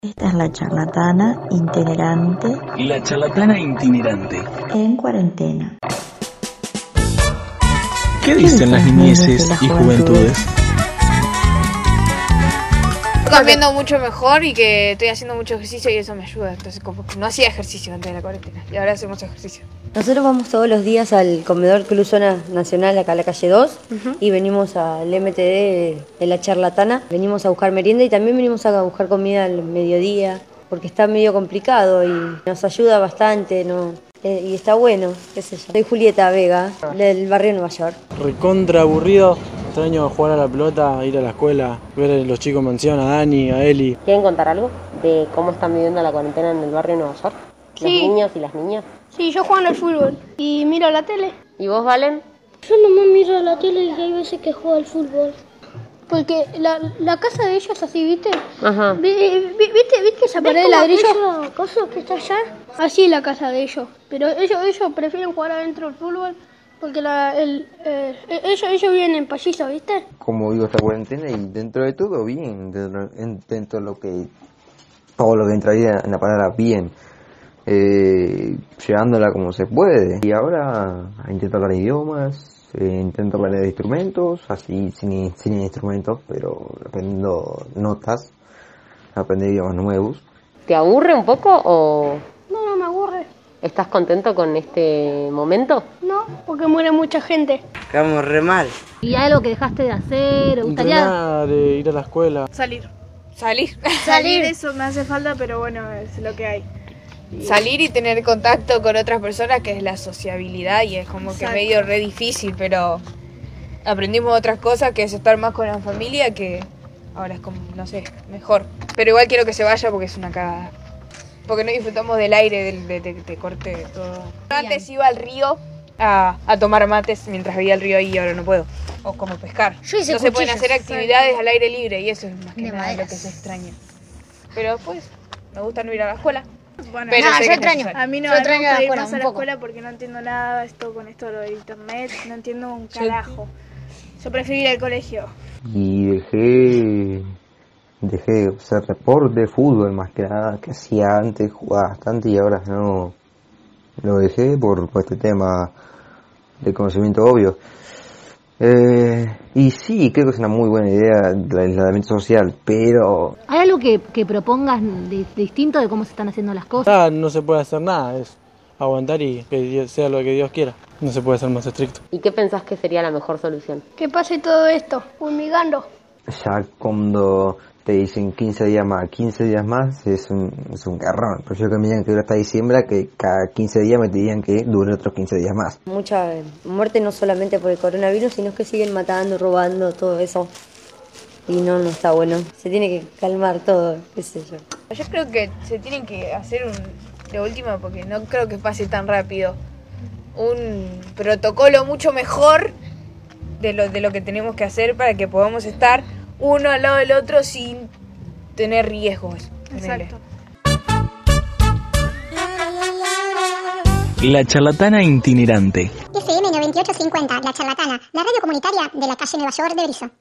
Esta es la charlatana itinerante La charlatana itinerante. en cuarentena. ¿Qué dicen las niñeces y juventudes? Estoy comiendo mucho mejor y que estoy haciendo mucho ejercicio y eso me ayuda. Entonces, como que no hacía ejercicio antes de la cuarentena y ahora hacemos ejercicio. Nosotros vamos todos los días al comedor Club Zona Nacional, acá a la calle 2, y venimos al MTD de la charlatana. Venimos a buscar merienda y también venimos a buscar comida al mediodía, porque está medio complicado y nos ayuda bastante, ¿no? Y está bueno, qué sé yo. Soy Julieta Vega, del barrio Nueva York. Recontra aburrido, extraño jugar a la pelota, ir a la escuela, ver a los chicos mención, a Dani, a Eli. ¿Quieren contar algo de cómo están viviendo la cuarentena en el barrio Nueva York? Los Sí. niños y las niñas. Sí, yo juego al fútbol y miro la tele. ¿Y vos, Valen? Yo nomás miro la tele y hay veces que juego al fútbol. Porque la casa de ellos así, ¿viste? Ajá. ¿Viste esa pared de ladrillo? ¿Cosa que está allá? Así es la casa de ellos. Pero ellos prefieren jugar adentro del fútbol porque ellos viven en pasillo, ¿viste? Como digo, esta cuarentena y dentro de todo bien, dentro de lo que todo lo que entraría en la palabra bien, llevándola como se puede. Y ahora intento hablar idiomas, intento aprender instrumentos, así sin instrumentos, pero aprendiendo notas, aprender idiomas nuevos. ¿Te aburre un poco o No me aburre. estás contento con este momento? No, porque muere mucha gente. Quedamos re mal. ¿Y algo que dejaste de hacer? ¿Te gustaría? Entrenar, ir a la escuela. Salir, Eso me hace falta, pero bueno, es lo que hay. salir y tener contacto con otras personas, que es la sociabilidad, y es como que medio re difícil, pero aprendimos otras cosas, que es estar más con la familia, que ahora es como, no sé, mejor. Pero igual quiero que se vaya porque es una cagada. Porque no disfrutamos del aire, de corte, de todo. Antes iba al río a tomar mates mientras veía el río ahí y ahora no puedo. O como pescar. No se pueden hacer actividades al aire libre y eso es más que nada lo que se extraña. Pero después me gusta no ir a la escuela. Bueno, Pero sé yo que es extraño. necesario. a mí no Yo me extraño gusta la ir escuela, más a un la poco. escuela porque no entiendo nada con esto de lo de internet, no entiendo un carajo. Yo prefiero ir al colegio. Y dejé de hacer deporte de fútbol más que nada, que hacía antes, jugaba bastante y ahora no lo dejé por este tema de conocimiento obvio. Y sí, creo que es una muy buena idea el aislamiento social, pero ¿Hay algo que propongas de distinto de cómo se están haciendo las cosas? No se puede hacer nada, es aguantar y que sea lo que Dios quiera. No se puede ser más estricto. ¿Y qué pensás que sería la mejor solución? Que pase todo esto, fumigando. ya cuando te dicen 15 días más es un garrón. Pero yo que me digan que dura hasta diciembre, que cada 15 días me digan que dure otros 15 días más. Mucha muerte no solamente por el coronavirus, sino que siguen matando, robando, todo eso. Y no está bueno. Se tiene que calmar todo, qué sé yo. Yo creo que se tienen que hacer de última, porque no creo que pase tan rápido, un protocolo mucho mejor de lo que tenemos que hacer para que podamos estar uno al lado del otro sin tener riesgos. Exacto. La charlatana itinerante. FM 9850, La Charlatana, la radio comunitaria de la calle Nueva York de Berizo.